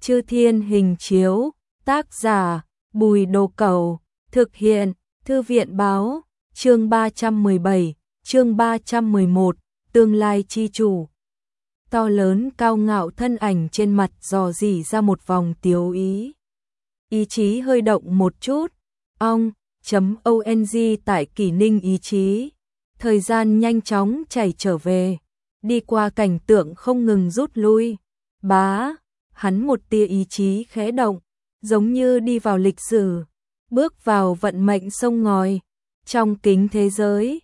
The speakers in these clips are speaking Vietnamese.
Chư Thiên Hình Chiếu, tác giả Bùi Đồ Cẩu, thực hiện Thư viện báo, chương 317, chương 311, tương lai chi chủ. To lớn cao ngạo thân ảnh trên mặt dò dỉ ra một vòng tiếu ý. Ý chí hơi động một chút, ong tại Kỷ Ninh ý chí. Thời gian nhanh chóng chảy trở về, đi qua cảnh tượng không ngừng rút lui. Bá, hắn một tia ý chí khẽ động, giống như đi vào lịch sử, bước vào vận mệnh sông ngòi. Trong kính thế giới,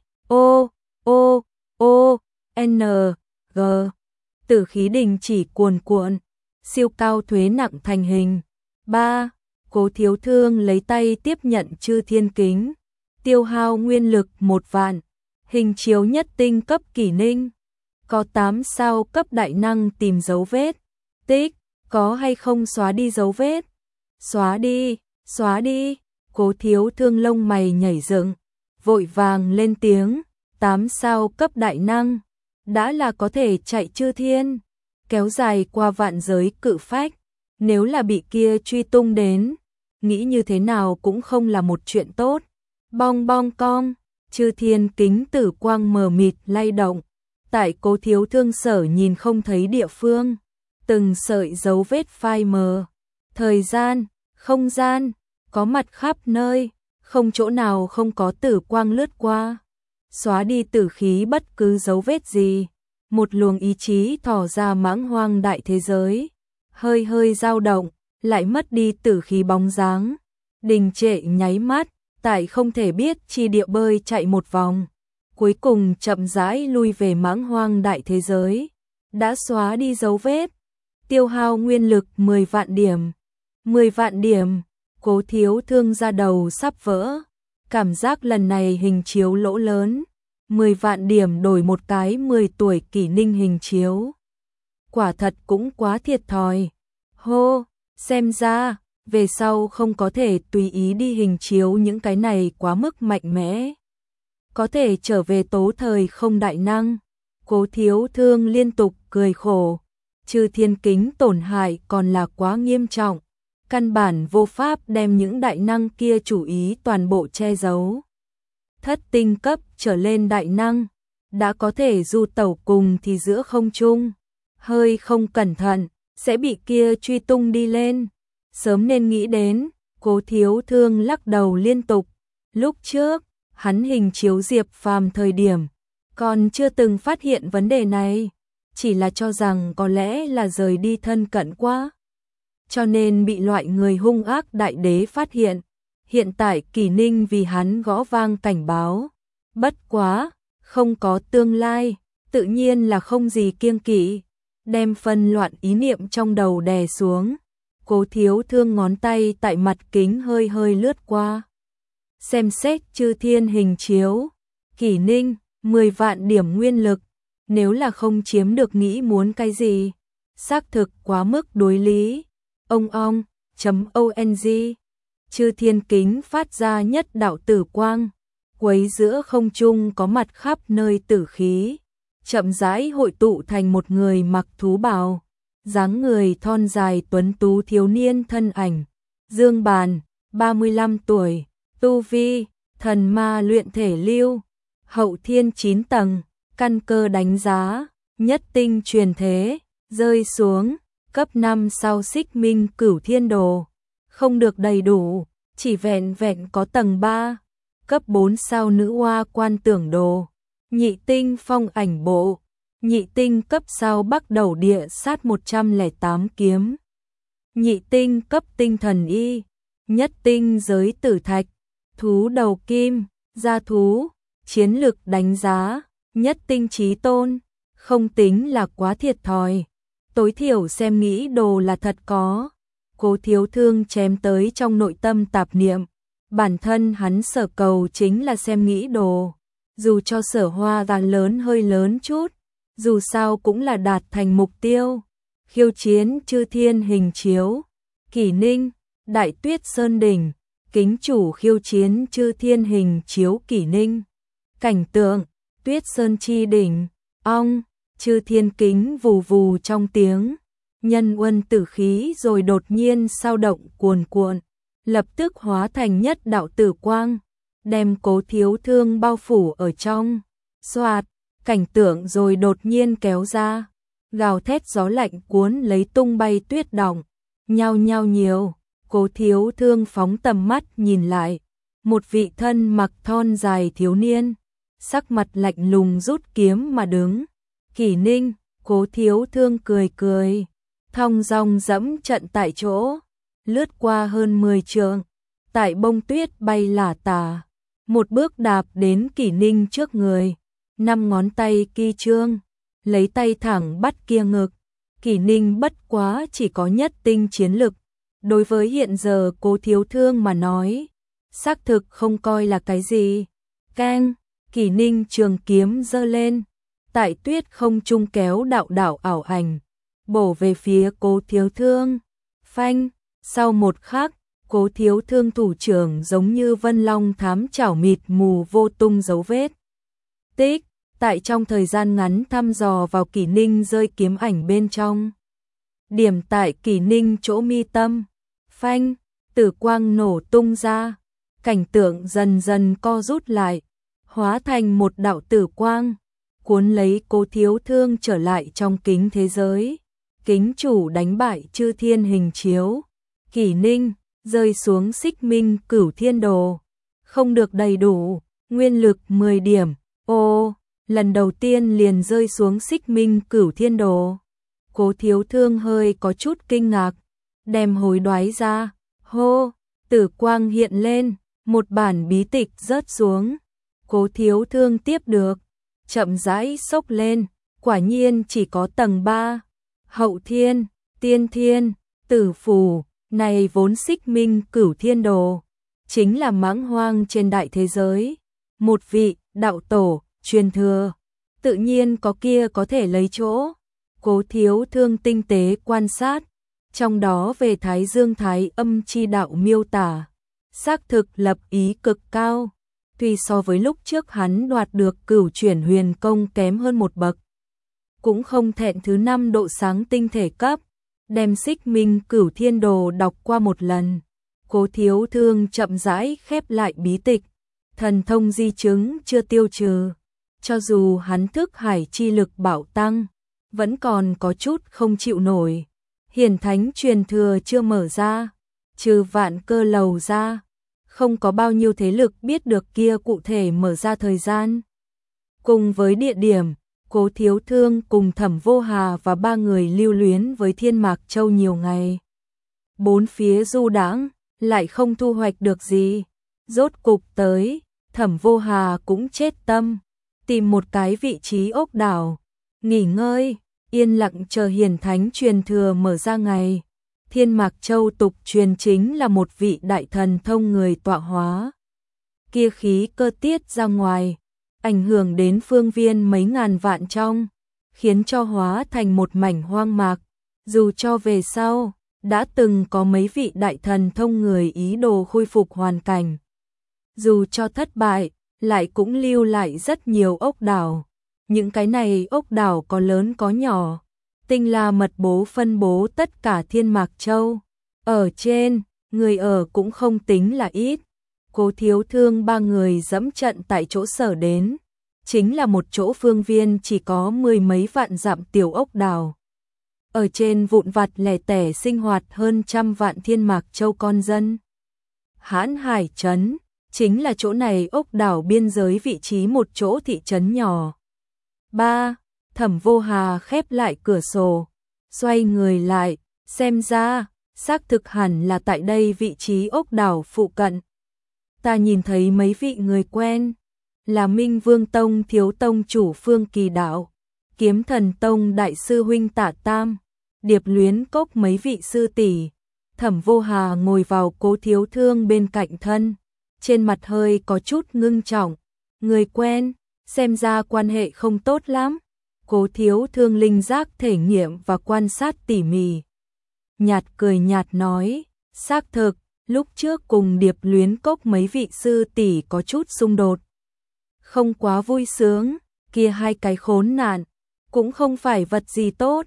G, tử khí đình chỉ cuồn cuộn, siêu cao thuế nặng thành hình. 3. Cố Thiếu Thương lấy tay tiếp nhận Chư Thiên Kính, tiêu hao nguyên lực 1 vạn, hình chiếu nhất tinh cấp Kỷ Ninh. Có 8 sao cấp đại năng tìm dấu vết, tích, có hay không xóa đi dấu vết? Xóa đi, Cố Thiếu Thương lông mày nhảy dựng, vội vàng lên tiếng, 8 sao cấp đại năng, đã là có thể chạy chư thiên, kéo dài qua vạn giới cự phách, nếu là bị kia truy tung đến, nghĩ như thế nào cũng không là một chuyện tốt. Bong bong cong, Chư Thiên Kính tử quang mờ mịt lay động, tại Cố Thiếu Thương sở nhìn không thấy địa phương, từng sợi dấu vết phai mờ, thời gian, không gian, có mặt khắp nơi, không chỗ nào không có tử quang lướt qua, xóa đi tử khí bất cứ dấu vết gì. Một luồng ý chí thò ra mãng hoang đại thế giới, hơi hơi dao động, lại mất đi tử khí bóng dáng, đình trệ nháy mắt, tại không thể biết chi địa bơi chạy một vòng, cuối cùng chậm rãi lui về mãng hoang đại thế giới, đã xóa đi dấu vết, tiêu hao nguyên lực 10 vạn điểm. 10 vạn điểm, Cố Thiếu Thương ra đầu sắp vỡ, cảm giác lần này hình chiếu lỗ lớn. 10 vạn điểm đổi một cái 10 tuổi Kỷ Ninh hình chiếu. Quả thật cũng quá thiệt thòi. Hô, xem ra, về sau không có thể tùy ý đi hình chiếu những cái này quá mức mạnh mẽ. Có thể trở về tố thời không đại năng. Cố Thiếu Thương liên tục cười khổ. Chư Thiên Kính tổn hại còn là quá nghiêm trọng. Căn bản vô pháp đem những đại năng kia chủ ý toàn bộ che giấu. Thất tinh cấp trở lên đại năng, đã có thể du tẩu cùng thì giữa không trung, hơi không cẩn thận, sẽ bị kia truy tung đi lên. Sớm nên nghĩ đến, Cố Thiếu Thương lắc đầu liên tục. Lúc trước, hắn hình chiếu Diệp Phàm thời điểm, còn chưa từng phát hiện vấn đề này, chỉ là cho rằng có lẽ là rời đi thân cận quá, cho nên bị loại người hung ác đại đế phát hiện. Hiện tại Kỷ Ninh vì hắn gõ vang cảnh báo, bất quá, không có tương lai, tự nhiên là không gì kiêng kỵ, đem phân loạn ý niệm trong đầu đè xuống. Cố Thiếu Thương ngón tay tại mặt kính hơi hơi lướt qua. Xem xét Chư Thiên hình chiếu, Kỷ Ninh, 10 vạn điểm nguyên lực, nếu là không chiếm được nghĩ muốn cái gì, xác thực quá mức đối lý. Ong, Chư Thiên Kính phát ra nhất đạo tử quang, quấy giữa không trung có mặt khắp nơi tử khí, chậm rãi hội tụ thành một người mặc thú bào, dáng người thon dài tuấn tú thiếu niên thân ảnh. Dương Bàn, 35 tuổi, tu vi, thần ma luyện thể lưu, hậu thiên 9 tầng, căn cơ đánh giá, nhất tinh truyền thế, rơi xuống, cấp 5 sau Xích Minh Cửu Thiên Đồ. Không được đầy đủ, chỉ vẹn vẹn có tầng 3, cấp 4 sao Nữ Hoa Quan Tưởng Đồ, nhị tinh Phong Ảnh Bộ, nhị tinh cấp sao Bắc Đầu Địa Sát 108 kiếm, nhị tinh cấp Tinh Thần Y, nhất tinh Giới Tử Thạch, thú đầu kim, gia thú, chiến lực đánh giá, nhất tinh Chí Tôn, không tính là quá thiệt thòi, tối thiểu xem nghĩ đồ là thật có. Cố Thiếu Thương chém tới trong nội tâm tạp niệm, bản thân hắn sở cầu chính là xem nghĩ đồ, dù cho Sở Hoa gan lớn hơi lớn chút, dù sao cũng là đạt thành mục tiêu. Khiêu chiến Chư Thiên hình chiếu, Kỷ Ninh, Đại Tuyết Sơn đỉnh, kính chủ khiêu chiến Chư Thiên hình chiếu Kỷ Ninh. Cảnh tượng, Tuyết Sơn chi đỉnh, ong, Chư Thiên kính vù vù trong tiếng, nhân uân tử khí rồi đột nhiên sao động cuồn cuộn, lập tức hóa thành nhất đạo tử quang, đem Cố Thiếu Thương bao phủ ở trong. Xoạt, cảnh tượng rồi đột nhiên kéo ra, gào thét gió lạnh cuốn lấy tung bay tuyết đọng, nhao nhao nhiều. Cố Thiếu Thương phóng tầm mắt nhìn lại, một vị thân mặc thon dài thiếu niên, sắc mặt lạnh lùng rút kiếm mà đứng. Kỷ Ninh. Cố Thiếu Thương cười cười, thong dong dẫm trận tại chỗ, lướt qua hơn 10 trượng, tại bông tuyết bay lả tả, một bước đạp đến Kỷ Ninh trước người, 5 ngón tay ki trương, lấy tay thẳng bắt kia ngực. Kỷ Ninh bất quá chỉ có nhất tinh chiến lực, đối với hiện giờ Cố Thiếu Thương mà nói, xác thực không coi là cái gì. Keng, Kỷ Ninh trường kiếm giơ lên, tại tuyết không trung kéo đạo đạo ảo ảnh, bổ về phía Cố Thiếu Thương. Phanh, sau một khắc, Cố Thiếu Thương thủ trưởng giống như vân long thám chảo mịt mù vô tung dấu vết. Tích, tại trong thời gian ngắn thăm dò vào Kỷ Ninh rơi kiếm ảnh bên trong. Điểm tại Kỷ Ninh chỗ mi tâm. Phanh, tử quang nổ tung ra, cảnh tượng dần dần co rút lại, hóa thành một đạo tử quang, cuốn lấy Cố Thiếu Thương trở lại trong kính thế giới. Kính chủ đánh bại chư thiên hình chiếu. Kỷ Ninh rơi xuống Xích Minh Cửu Thiên Đồ, không được đầy đủ, nguyên lực 10 điểm. Ô, lần đầu tiên liền rơi xuống Xích Minh Cửu Thiên Đồ. Cố Thiếu Thương hơi có chút kinh ngạc, đem hối đoái ra, hô, tử quang hiện lên, một bản bí tịch rớt xuống. Cố Thiếu Thương tiếp được, chậm rãi xốc lên, quả nhiên chỉ có tầng 3. Hậu thiên, tiên thiên, tử phù, này vốn Xích Minh Cửu Thiên Đồ, chính là mãng hoang trên đại thế giới. Một vị đạo tổ truyền thừa, tự nhiên có kia có thể lấy chỗ. Cố Thiếu Thương tinh tế quan sát, trong đó về Thái Dương Thái Âm chi đạo miêu tả, xác thực lập ý cực cao. Tuy so với lúc trước hắn đoạt được Cửu Chuyển Huyền Công kém hơn một bậc, cũng không thẹn thứ 5 độ sáng tinh thể cấp. Đem Xích Minh Cửu Thiên Đồ đọc qua một lần, Cố Thiếu Thương chậm rãi khép lại bí tịch. Thần thông di chứng chưa tiêu trừ, cho dù hắn thức hải chi lực bạo tăng, vẫn còn có chút không chịu nổi. Hiển thánh truyền thừa chưa mở ra, trừ Vạn Cơ lầu ra, không có bao nhiêu thế lực biết được kia cụ thể mở ra thời gian. Cùng với địa điểm, Cố Thiếu Thương cùng Thẩm Vô Hà và 3 người lưu luyến với Thiên Mạc Châu nhiều ngày. 4 phía du đãng, lại không thu hoạch được gì. Rốt cục tới, Thẩm Vô Hà cũng chết tâm, tìm một cái vị trí ốc đảo, nghỉ ngơi, yên lặng chờ hiển thánh truyền thừa mở ra ngày. Thiên Mạc Châu tục truyền chính là một vị đại thần thông người tọa hóa. Kia khí cơ tiết ra ngoài, ảnh hưởng đến phương viên mấy ngàn vạn trong, khiến cho hóa thành một mảnh hoang mạc. Dù cho về sau, đã từng có mấy vị đại thần thông người ý đồ khôi phục hoàn cảnh. Dù cho thất bại, lại cũng lưu lại rất nhiều ốc đảo. Những cái này ốc đảo có lớn có nhỏ, tinh la mật bố phân bố tất cả Thiên Mạc Châu. Ở trên, người ở cũng không tính là ít. Cố Thiếu Thương 3 người dẫm trận tại chỗ sở đến, chính là một chỗ phương viên chỉ có 10 mấy vạn dặm tiểu ốc đảo. Ở trên vụn vặt lẻ tẻ sinh hoạt hơn 100 vạn Thiên Mạc Châu con dân. Hãn Hải Trấn chính là chỗ này ốc đảo biên giới vị trí một chỗ thị trấn nhỏ. 3. Thẩm Vô Hà khép lại cửa sổ, xoay người lại, xem ra, xác thực hẳn là tại đây vị trí ốc đảo phụ cận. Ta nhìn thấy mấy vị người quen, là Minh Vương Tông thiếu tông chủ Phương Kỳ Đạo, Kiếm Thần Tông đại sư huynh Tạ Tam, Điệp Luyến Cốc mấy vị sư tỷ. Thẩm Vô Hà ngồi vào Cố Thiếu Thương bên cạnh thân, trên mặt hơi có chút ngưng trọng. Người quen, xem ra quan hệ không tốt lắm. Cố Thiếu Thương linh giác thể nghiệm và quan sát tỉ mỉ. Nhạt cười nhạt nói, xác thực, lúc trước cùng Điệp Luyến Cốc mấy vị sư tỷ có chút xung đột. Không quá vui sướng, kia hai cái khốn nạn, cũng không phải vật gì tốt.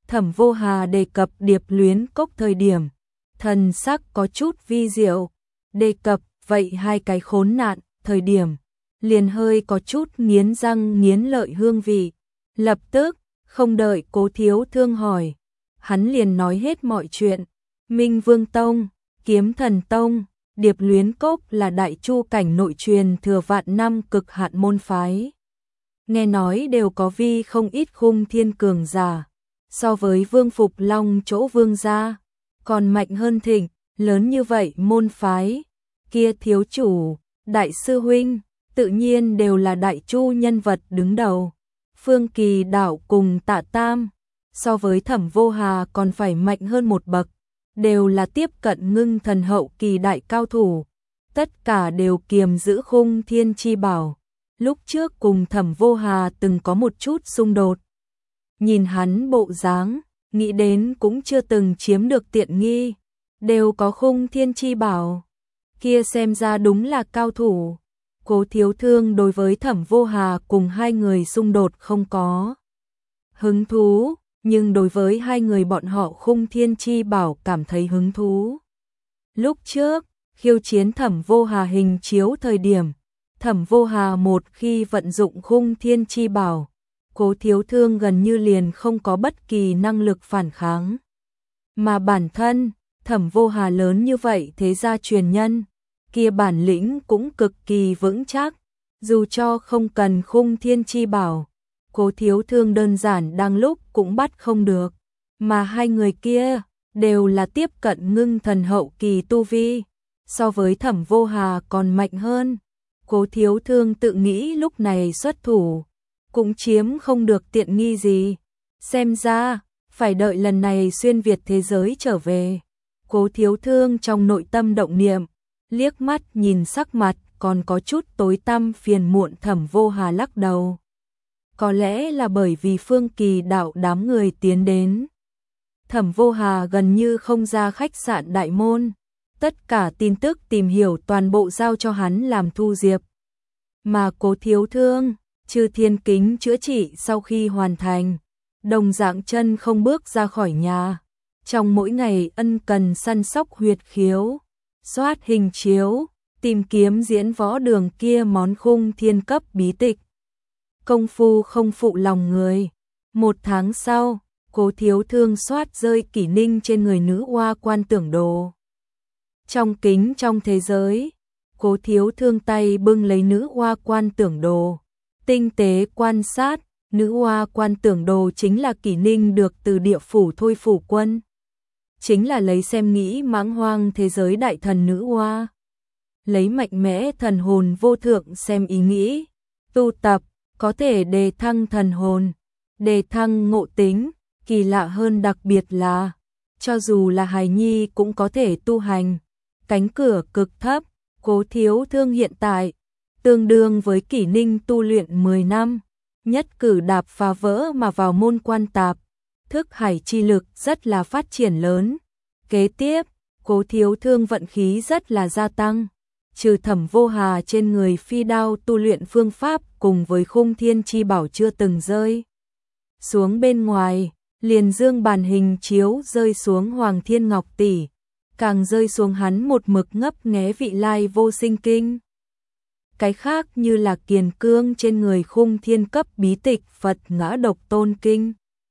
Thẩm Vô Hà đề cập Điệp Luyến Cốc thời điểm, thần sắc có chút vi diệu, đề cập vậy hai cái khốn nạn thời điểm, liền hơi có chút nghiến răng nghiến lợi hương vị. Lập tức, không đợi Cố Thiếu Thương hỏi, hắn liền nói hết mọi chuyện. Minh Vương Tông, Kiếm Thần Tông, Điệp Luyến Cốc là đại chu cảnh nội truyền thừa vạn năm cực hạn môn phái. Nghe nói đều có vi không ít khung thiên cường giả, so với Vương Phục Long chỗ vương gia, còn mạnh hơn thịnh, lớn như vậy môn phái, kia thiếu chủ, đại sư huynh, tự nhiên đều là đại chu nhân vật đứng đầu. Phương Kỳ Đạo cùng Tạ Tam, so với Thẩm Vô Hà còn phải mạnh hơn một bậc, đều là tiếp cận ngưng thần hậu kỳ đại cao thủ, tất cả đều kiềm giữ khung thiên chi bảo. Lúc trước cùng Thẩm Vô Hà từng có một chút xung đột. Nhìn hắn bộ dáng, nghĩ đến cũng chưa từng chiếm được tiện nghi, đều có khung thiên chi bảo. Kia xem ra đúng là cao thủ. Cố Thiếu Thương đối với Thẩm Vô Hà cùng hai người xung đột không có hứng thú, nhưng đối với hai người bọn họ khung thiên chi bảo cảm thấy hứng thú. Lúc trước, khiêu chiến Thẩm Vô Hà hình chiếu thời điểm, Thẩm Vô Hà một khi vận dụng khung thiên chi bảo, Cố Thiếu Thương gần như liền không có bất kỳ năng lực phản kháng. Mà bản thân, Thẩm Vô Hà lớn như vậy thế gia truyền nhân, kia bản lĩnh cũng cực kỳ vững chắc, dù cho không cần khung thiên chi bảo, Cố Thiếu Thương đơn giản đang lúc cũng bắt không được, mà hai người kia đều là tiếp cận ngưng thần hậu kỳ tu vi, so với Thẩm Vô Hà còn mạnh hơn. Cố Thiếu Thương tự nghĩ lúc này xuất thủ, cũng chiếm không được tiện nghi gì, xem ra phải đợi lần này xuyên Việt thế giới trở về. Cố Thiếu Thương trong nội tâm động niệm, liếc mắt nhìn sắc mặt còn có chút tối tăm phiền muộn Thẩm Vô Hà lắc đầu. Có lẽ là bởi vì Phương Kỳ Đạo đám người tiến đến. Thẩm Vô Hà gần như không ra khách sạn đại môn, tất cả tin tức tìm hiểu toàn bộ giao cho hắn làm thu diệp. Mà Cố Thiếu Thương, trừ thiên kính chữa trị sau khi hoàn thành, đồng dạng chân không bước ra khỏi nhà. Trong mỗi ngày ân cần săn sóc huyệt khiếu, soát hình chiếu, tìm kiếm diễn võ đường kia món khung thiên cấp bí tịch. Công phu không phụ lòng người. Một tháng sau, Cố Thiếu Thương soát rơi kỷ ninh trên người nữ oa quan tưởng đồ. Trong kính trong thế giới, Cố Thiếu Thương tay bưng lấy nữ oa quan tưởng đồ, tinh tế quan sát. Nữ oa quan tưởng đồ chính là kỷ ninh được từ địa phủ Thôi Phủ Quân, chính là lấy xem nghĩ mãng hoang thế giới đại thần nữ oa, lấy mạnh mẽ thần hồn vô thượng xem ý nghĩ, tu tập có thể đề thăng thần hồn, đề thăng ngộ tính. Kỳ lạ hơn đặc biệt là, cho dù là hài nhi cũng có thể tu hành. Cánh cửa cực thấp, Cố Thiếu Thương hiện tại tương đương với kỷ ninh tu luyện 10 năm, nhất cử đạp phá vỡ mà vào môn quan tạp, thức hải chi lực rất là phát triển lớn. Kế tiếp, Cố Thiếu Thương vận khí rất là gia tăng, trừ Thẩm Vô Hà trên người phi đao tu luyện phương pháp cùng với khung thiên chi bảo chưa từng rơi xuống bên ngoài, liền dương bàn hình chiếu rơi xuống Hoàng Thiên Ngọc tỷ, càng rơi xuống hắn một mực ngấp nghé vị lai vô sinh kinh. Cái khác như là kiền cương trên người khung thiên cấp bí tịch Phật Ngã Độc Tôn Kinh,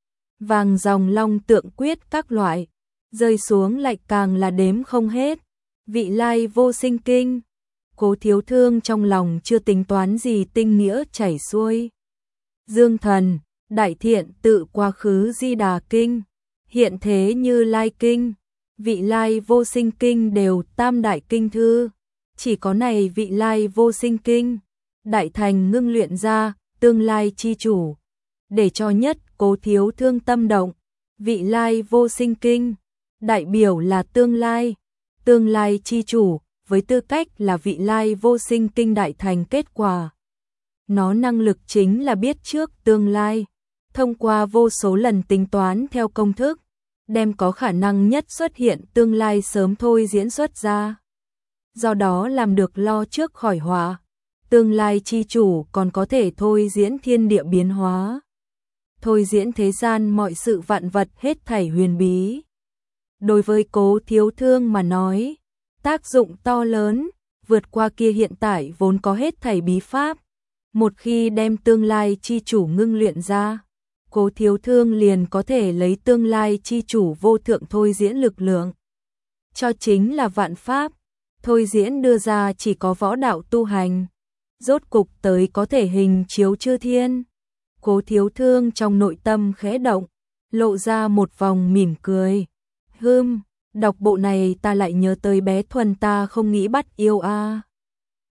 vàng dòng long tượng quyết các loại, rơi xuống lại càng là đếm không hết. Vị lai vô sinh kinh, Cố Thiếu Thương trong lòng chưa tính toán gì tinh nghĩa chảy xuôi. Dương thần, đại thiện tự quá khứ di đà kinh, hiện thế như lai kinh, vị lai vô sinh kinh đều tam đại kinh thư. Chỉ có này vị lai vô sinh kinh, đại thành ngưng luyện ra, tương lai chi chủ. Để cho nhất Cố Thiếu Thương tâm động, vị lai vô sinh kinh, đại biểu là tương lai chi chủ, với tư cách là vị lai vô sinh kinh đại thành kết quả. Nó năng lực chính là biết trước tương lai, thông qua vô số lần tính toán theo công thức, đem có khả năng nhất xuất hiện tương lai sớm thôi diễn xuất ra. Do đó làm được lo trước khỏi họa, tương lai chi chủ còn có thể thôi diễn thiên địa biến hóa. thôi diễn thế gian mọi sự vạn vật hết thảy huyền bí. Đối với Cố Thiếu Thương mà nói, tác dụng to lớn, vượt qua kia hiện tại vốn có hết thảy bí pháp. Một khi đem tương lai chi chủ ngưng luyện ra, Cố Thiếu Thương liền có thể lấy tương lai chi chủ vô thượng thôi diễn lực lượng. Cho chính là vạn pháp, thôi diễn đưa ra chỉ có võ đạo tu hành, rốt cục tới có thể hình chiếu chư thiên. Cố Thiếu Thương trong nội tâm khẽ động, lộ ra một vòng mỉm cười. Đọc bộ này ta lại nhớ tới bé Thuần ta không nghĩ bắt yêu a.